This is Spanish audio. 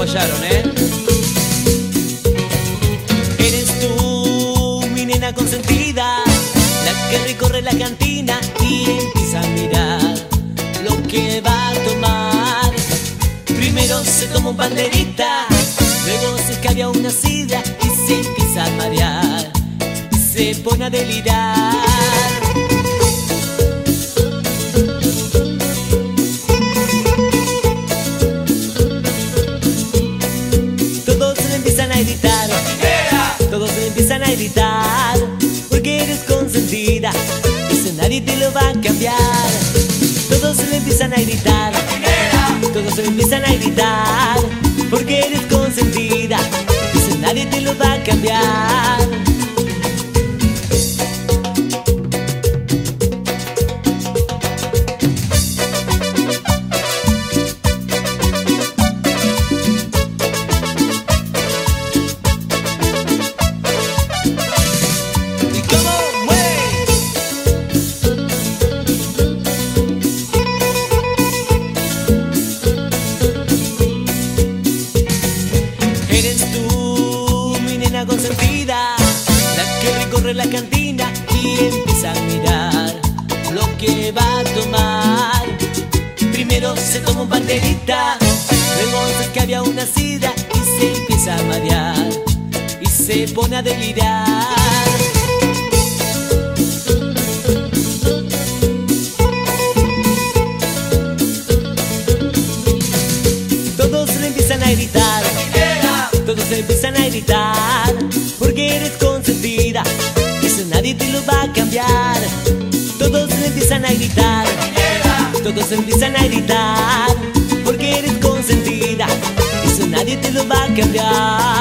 fallaron, ¿eh? Eres tú, mi nena consentida, la que recorre la cantina y empieza a mirar lo que va a tomar. Primero se toma un banderita, luego se escabia una sidra y se empieza a marear y se pone a delirar. Todos le empiezan a gritar, todos le empiezan a gritar, porque eres consentida, eso nadie te lo va a cambiar. Todos le empiezan a gritar, todos le empiezan a gritar, porque eres consentida, eso nadie te lo va a cambiar. Consentida, la que recorre la cantina y empieza a mirar lo que va a tomar. Primero se toma un banderita, luego se escabia una sidra y se empieza a marear y se pone a delirar. Todos le empiezan a gritar, todos empiezan a gritar, porque eres consentida, eso nadie te lo va a cambiar. Todos le empiezan a gritar, todos empiezan a gritar, porque eres consentida, eso nadie te lo va a cambiar.